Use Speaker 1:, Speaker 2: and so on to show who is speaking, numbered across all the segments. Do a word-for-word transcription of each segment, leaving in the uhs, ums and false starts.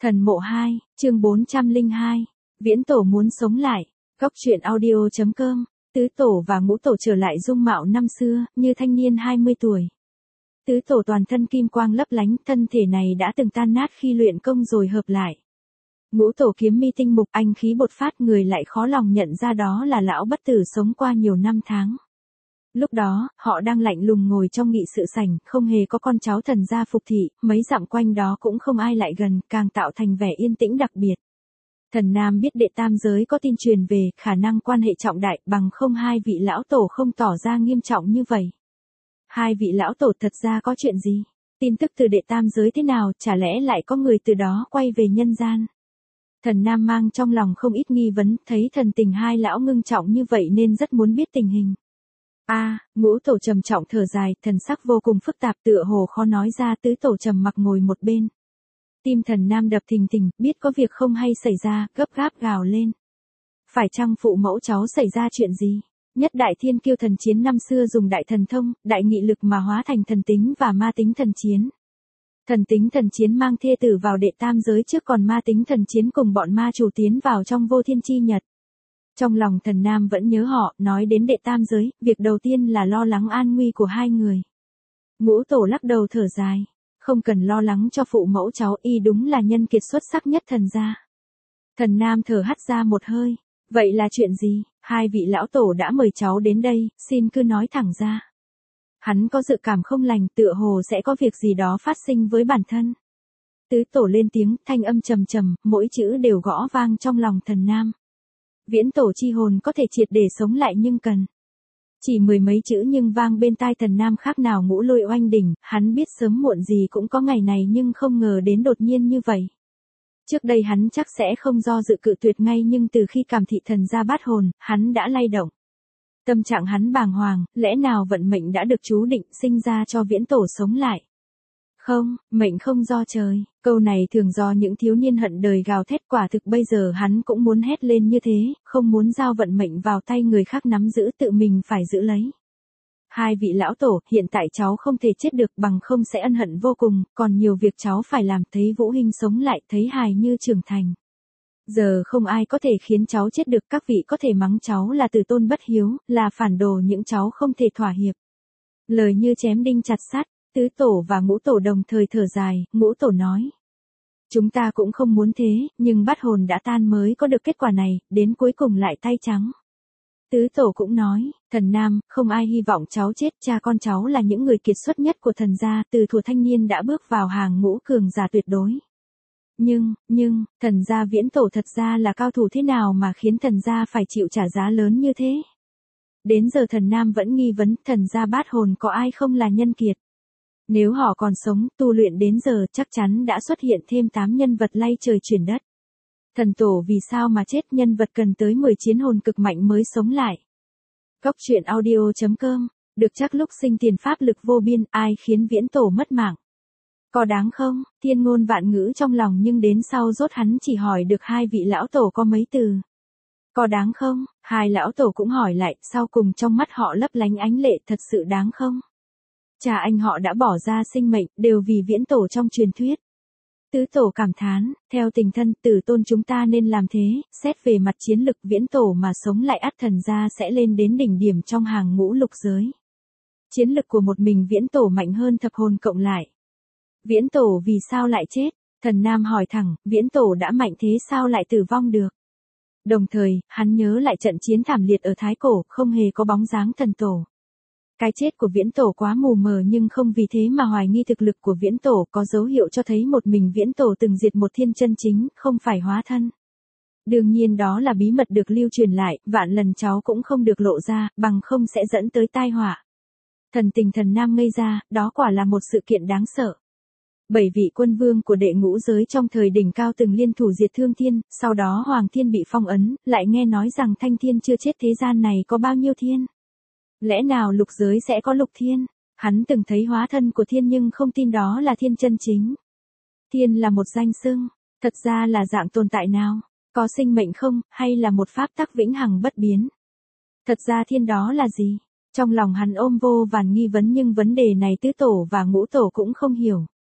Speaker 1: Thần mộ hai, chương bốn trăm lẻ hai, Viễn Tổ muốn sống lại, Góc truyện audio chấm com, Tứ Tổ và Ngũ Tổ trở lại dung mạo năm xưa, như thanh niên hai mươi tuổi. Tứ Tổ toàn thân kim quang lấp lánh, thân thể này đã từng tan nát khi luyện công rồi hợp lại. Ngũ Tổ kiếm mi tinh mục, anh khí bột phát, người lại khó lòng nhận ra đó là lão bất tử sống qua nhiều năm tháng. Lúc đó, họ đang lạnh lùng ngồi trong nghị sự sảnh, không hề có con cháu thần gia phục thị, mấy dặm quanh đó cũng không ai lại gần, càng tạo thành vẻ yên tĩnh đặc biệt. Thần Nam biết đệ tam giới có tin truyền về, khả năng quan hệ trọng đại, bằng không hai vị lão tổ không tỏ ra nghiêm trọng như vậy. Hai vị lão tổ thật ra có chuyện gì? Tin tức từ đệ tam giới thế nào, chả lẽ lại có người từ đó quay về nhân gian? Thần Nam mang trong lòng không ít nghi vấn, thấy thần tình hai lão ngưng trọng như vậy nên rất muốn biết tình hình. A, à, Ngũ Tổ trầm trọng thở dài, thần sắc vô cùng phức tạp, tựa hồ khó nói ra. Tứ Tổ trầm mặc ngồi một bên. Tim thần Nam đập thình thình, biết có việc không hay xảy ra, gấp gáp gào lên. Phải chăng phụ mẫu cháu xảy ra chuyện gì? Nhất đại thiên kiêu thần chiến năm xưa dùng đại thần thông, đại nghị lực mà hóa thành thần tính và ma tính thần chiến. Thần tính thần chiến mang thê tử vào đệ tam giới trước, còn ma tính thần chiến cùng bọn ma chủ tiến vào trong vô thiên chi nhật. Trong lòng thần Nam vẫn nhớ họ, nói đến đệ tam giới, việc đầu tiên là lo lắng an nguy của hai người. Ngũ Tổ lắc đầu thở dài, không cần lo lắng cho phụ mẫu cháu, y đúng là nhân kiệt xuất sắc nhất thần gia. Thần Nam thở hắt ra một hơi, vậy là chuyện gì? Hai vị lão tổ đã mời cháu đến đây, xin cứ nói thẳng ra. Hắn có dự cảm không lành, tựa hồ sẽ có việc gì đó phát sinh với bản thân. Tứ Tổ lên tiếng, thanh âm trầm trầm, mỗi chữ đều gõ vang trong lòng thần Nam. Viễn Tổ chi hồn có thể triệt để sống lại nhưng cần. Chỉ mười mấy chữ nhưng vang bên tai thần Nam khác nào ngũ lôi oanh đỉnh, hắn biết sớm muộn gì cũng có ngày này nhưng không ngờ đến đột nhiên như vậy. Trước đây hắn chắc sẽ không do dự cự tuyệt ngay, nhưng từ khi cảm thị thần gia bát hồn, hắn đã lay động. Tâm trạng hắn bàng hoàng, lẽ nào vận mệnh đã được chú định sinh ra cho Viễn Tổ sống lại? Không, mệnh không do trời, câu này thường do những thiếu niên hận đời gào thét, quả thực bây giờ hắn cũng muốn hét lên như thế, không muốn giao vận mệnh vào tay người khác nắm giữ, tự mình phải giữ lấy. Hai vị lão tổ, hiện tại cháu không thể chết được, bằng không sẽ ân hận vô cùng, còn nhiều việc cháu phải làm, thấy Vũ Hinh sống lại, thấy Hài Như trưởng thành. Giờ không ai có thể khiến cháu chết được, các vị có thể mắng cháu là từ tôn bất hiếu, là phản đồ, những cháu không thể thỏa hiệp. Lời như chém đinh chặt sắt. Tứ Tổ và Ngũ Tổ đồng thời thở dài, Ngũ Tổ nói. Chúng ta cũng không muốn thế, nhưng bát hồn đã tan mới có được kết quả này, đến cuối cùng lại tay trắng. Tứ Tổ cũng nói, thần Nam, không ai hy vọng cháu chết, cha con cháu là những người kiệt xuất nhất của thần gia, từ thuở thanh niên đã bước vào hàng ngũ cường giả tuyệt đối. Nhưng, nhưng, thần gia Viễn Tổ thật ra là cao thủ thế nào mà khiến thần gia phải chịu trả giá lớn như thế? Đến giờ thần Nam vẫn nghi vấn, thần gia bát hồn có ai không là nhân kiệt? Nếu họ còn sống, tu luyện đến giờ, chắc chắn đã xuất hiện thêm tám nhân vật lay trời chuyển đất. Thần tổ vì sao mà chết, nhân vật cần tới mười chiến hồn cực mạnh mới sống lại. Góc truyện audio chấm com, được chắc lúc sinh tiền pháp lực vô biên, ai khiến Viễn Tổ mất mạng. Có đáng không? Thiên ngôn vạn ngữ trong lòng, nhưng đến sau rốt hắn chỉ hỏi được hai vị lão tổ có mấy từ. Có đáng không? Hai lão tổ cũng hỏi lại, sau cùng trong mắt họ lấp lánh ánh lệ, thật sự đáng không? Cha anh họ đã bỏ ra sinh mệnh, đều vì Viễn Tổ trong truyền thuyết. Tứ Tổ cảm thán, theo tình thân tử tôn chúng ta nên làm thế, xét về mặt chiến lực Viễn Tổ mà sống lại ắt thần gia sẽ lên đến đỉnh điểm trong hàng ngũ lục giới. Chiến lực của một mình Viễn Tổ mạnh hơn thập hồn cộng lại. Viễn Tổ vì sao lại chết? Thần Nam hỏi thẳng, Viễn Tổ đã mạnh thế sao lại tử vong được? Đồng thời, hắn nhớ lại trận chiến thảm liệt ở Thái Cổ, không hề có bóng dáng thần tổ. Cái chết của Viễn Tổ quá mù mờ, nhưng không vì thế mà hoài nghi thực lực của Viễn Tổ, có dấu hiệu cho thấy một mình Viễn Tổ từng diệt một thiên chân chính, không phải hóa thân. Đương nhiên đó là bí mật được lưu truyền lại, vạn lần cháu cũng không được lộ ra, bằng không sẽ dẫn tới tai họa. Thần tình thần Nam ngây ra, đó quả là một sự kiện đáng sợ. Bảy vị quân vương của đệ ngũ giới trong thời đỉnh cao từng liên thủ diệt Thương Thiên, sau đó Hoàng Thiên bị phong ấn, lại nghe nói rằng Thanh Thiên chưa chết, thế gian này có bao nhiêu thiên? Lẽ nào lục giới sẽ có lục thiên? Hắn từng thấy hóa thân của thiên nhưng không tin đó là thiên chân chính. Thiên là một danh xưng, thật ra là dạng tồn tại nào? Có sinh mệnh không, hay là một pháp tắc vĩnh hằng bất biến? Thật ra thiên đó là gì? Trong lòng hắn ôm vô vàn nghi vấn, nhưng vấn đề này Tứ Tổ và Ngũ Tổ cũng không hiểu.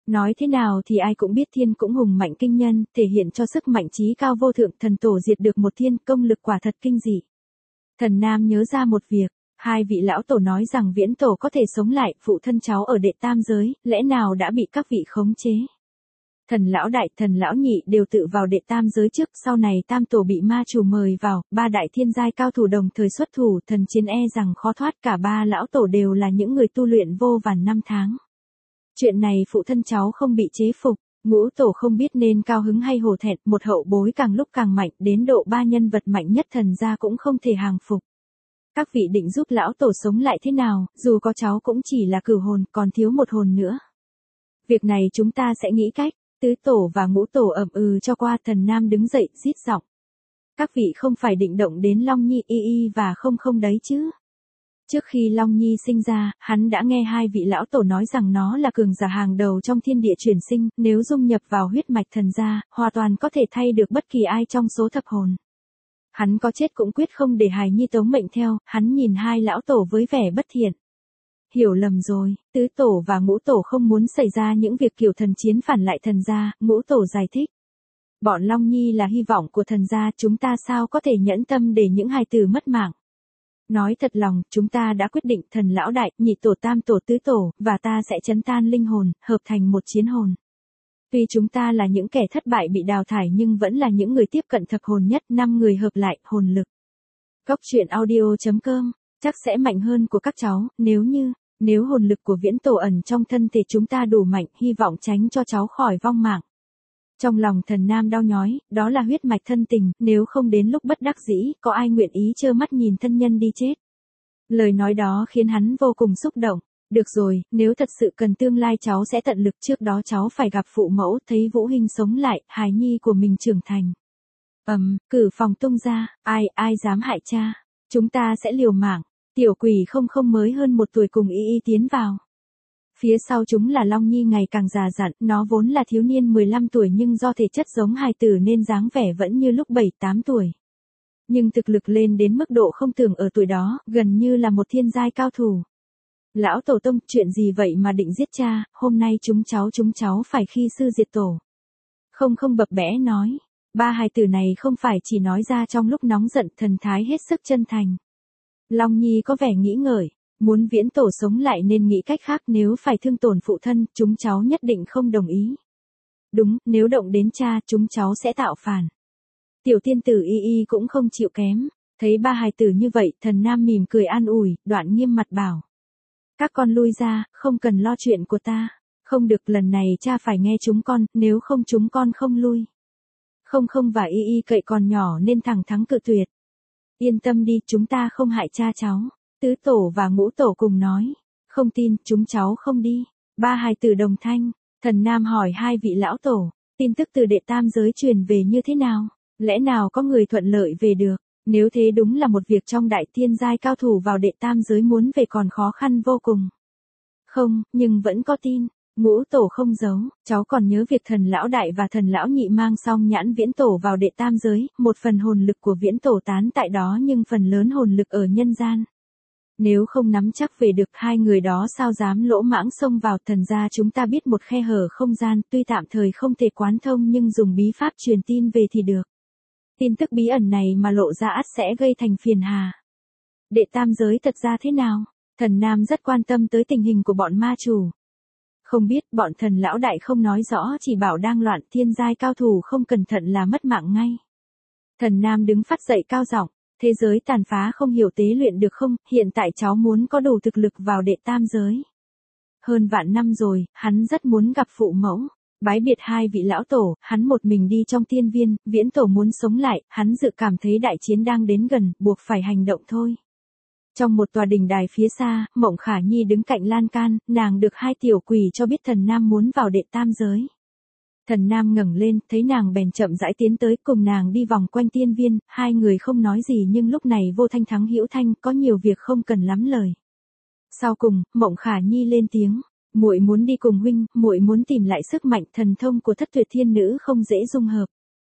Speaker 1: Nói thế nào thì ai cũng biết thiên cũng hùng mạnh kinh nhân, thể hiện cho sức mạnh trí cao vô thượng, thần tổ diệt được một thiên, công lực quả thật kinh dị. Thần Nam nhớ ra một việc, hai vị lão tổ nói rằng viễn tổ có thể sống lại, phụ thân cháu ở đệ tam giới, lẽ nào đã bị các vị khống chế. Thần lão đại, thần lão nhị đều tự vào đệ tam giới trước, sau này tam tổ bị ma chủ mời vào, ba đại thiên giai cao thủ đồng thời xuất thủ, thần chiến e rằng khó thoát, cả ba lão tổ đều là những người tu luyện vô vàn năm tháng. Chuyện này phụ thân cháu không bị chế phục, ngũ tổ không biết nên cao hứng hay hổ thẹn, một hậu bối càng lúc càng mạnh, đến độ ba nhân vật mạnh nhất thần gia cũng không thể hàng phục. Các vị định giúp lão tổ sống lại thế nào, dù có cháu cũng chỉ là cửu hồn, còn thiếu một hồn nữa. Việc này chúng ta sẽ nghĩ cách. Tứ tổ và ngũ tổ ậm ừ cho qua, thần Nam đứng dậy, rít giọng. Các vị không phải định động đến Long Nhi y y và không không đấy chứ. Trước khi Long Nhi sinh ra, hắn đã nghe hai vị lão tổ nói rằng nó là cường giả hàng đầu trong thiên địa chuyển sinh, nếu dung nhập vào huyết mạch thần gia, hoàn toàn có thể thay được bất kỳ ai trong số thập hồn. Hắn có chết cũng quyết không để hài nhi tống mệnh theo, hắn nhìn hai lão tổ với vẻ bất thiện. Hiểu lầm rồi, tứ tổ và ngũ tổ không muốn xảy ra những việc kiểu thần chiến phản lại thần gia, ngũ tổ giải thích. Bọn Long Nhi là hy vọng của thần gia, chúng ta sao có thể nhẫn tâm để những hài tử mất mạng. Nói thật lòng, chúng ta đã quyết định thần lão đại, nhị tổ tam tổ tứ tổ, và ta sẽ chấn tan linh hồn, hợp thành một chiến hồn. Tuy chúng ta là những kẻ thất bại bị đào thải nhưng vẫn là những người tiếp cận thập hồn nhất, năm người hợp lại, hồn lực. Cốc truyện audio chấm com, chắc sẽ mạnh hơn của các cháu, nếu như, nếu hồn lực của viễn tổ ẩn trong thân thể chúng ta đủ mạnh, hy vọng tránh cho cháu khỏi vong mạng. Trong lòng thần Nam đau nhói, đó là huyết mạch thân tình, nếu không đến lúc bất đắc dĩ, có ai nguyện ý trơ mắt nhìn thân nhân đi chết. Lời nói đó khiến hắn vô cùng xúc động. Được rồi, nếu thật sự cần tương lai cháu sẽ tận lực, trước đó cháu phải gặp phụ mẫu, thấy Vũ Hinh sống lại, hài nhi của mình trưởng thành. Ầm, um, cử phòng tung ra, ai, ai dám hại cha, chúng ta sẽ liều mạng. Tiểu quỷ không không mới hơn một tuổi cùng y y tiến vào. Phía sau chúng là Long Nhi ngày càng già dặn, nó vốn là thiếu niên mười lăm tuổi nhưng do thể chất giống hài tử nên dáng vẻ vẫn như lúc bảy tám tuổi. Nhưng thực lực lên đến mức độ không tưởng ở tuổi đó, gần như là một thiên giai cao thủ. Lão tổ tông, chuyện gì vậy mà định giết cha, hôm nay chúng cháu chúng cháu phải khi sư diệt tổ. Không không bập bẽ nói, ba hài tử này không phải chỉ nói ra trong lúc nóng giận, thần thái hết sức chân thành. Long Nhi có vẻ nghĩ ngợi, muốn viễn tổ sống lại nên nghĩ cách khác, nếu phải thương tổn phụ thân, chúng cháu nhất định không đồng ý. Đúng, nếu động đến cha, chúng cháu sẽ tạo phản. Tiểu tiên tử y y cũng không chịu kém, thấy ba hài tử như vậy, thần Nam mỉm cười an ủi, đoạn nghiêm mặt bảo. Các con lui ra, không cần lo chuyện của ta. Không được, lần này cha phải nghe chúng con, nếu không chúng con không lui. Không không và y y cậy còn nhỏ nên thẳng thắn cự tuyệt. Yên tâm đi, chúng ta không hại cha cháu. Tứ tổ và ngũ tổ cùng nói. Không tin, chúng cháu không đi. Ba hài tử đồng thanh. Thần Nam hỏi hai vị lão tổ. Tin tức từ đệ tam giới truyền về như thế nào? Lẽ nào có người thuận lợi về được? Nếu thế đúng là một việc trong đại thiên giai cao thủ vào đệ tam giới muốn về còn khó khăn vô cùng. Không, nhưng vẫn có tin. Ngũ tổ không giấu, cháu còn nhớ việc thần lão đại và thần lão nhị mang xong nhãn viễn tổ vào đệ tam giới, một phần hồn lực của viễn tổ tán tại đó nhưng phần lớn hồn lực ở nhân gian. Nếu không nắm chắc về được hai người đó sao dám lỗ mãng xông vào, thần gia chúng ta biết một khe hở không gian, tuy tạm thời không thể quán thông nhưng dùng bí pháp truyền tin về thì được. Tin tức bí ẩn này mà lộ ra ắt sẽ gây thành phiền hà. Đệ tam giới thật ra thế nào? Thần Nam rất quan tâm tới tình hình của bọn ma chủ. Không biết, bọn thần lão đại không nói rõ, chỉ bảo đang loạn, thiên giai cao thủ không cẩn thận là mất mạng ngay. Thần Nam đứng phát dậy cao giọng, thế giới tàn phá không hiểu tế luyện được không, hiện tại cháu muốn có đủ thực lực vào đệ tam giới. Hơn vạn năm rồi, hắn rất muốn gặp phụ mẫu. Bái biệt hai vị lão tổ, hắn một mình đi trong tiên viên, viễn tổ muốn sống lại, hắn dự cảm thấy đại chiến đang đến gần, buộc phải hành động thôi. Trong một tòa đình đài phía xa, Mộng Khả Nhi đứng cạnh lan can, nàng được hai tiểu quỷ cho biết thần Nam muốn vào đệ tam giới. Thần Nam ngẩng lên, thấy nàng bèn chậm rãi tiến tới, cùng nàng đi vòng quanh tiên viên, hai người không nói gì nhưng lúc này vô thanh thắng hữu thanh, có nhiều việc không cần lắm lời. Sau cùng, Mộng Khả Nhi lên tiếng. Muội muốn đi cùng huynh, muội muốn tìm lại sức mạnh thần thông của thất tuyệt thiên nữ không dễ dung hợp.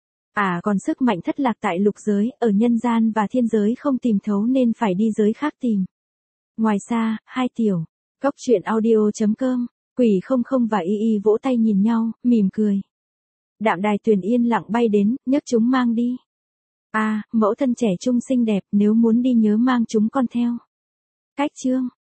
Speaker 1: À còn sức mạnh thất lạc tại lục giới, ở nhân gian và thiên giới không tìm thấu nên phải đi giới khác tìm. Ngoài xa, hai tiểu. Cốc truyện audio chấm com Quỷ không không và y y vỗ tay nhìn nhau, mỉm cười. Đạm Đài Tuyền yên lặng bay đến, nhấc chúng mang đi. À, mẫu thân trẻ trung xinh đẹp, nếu muốn đi nhớ mang chúng con theo. Cách chương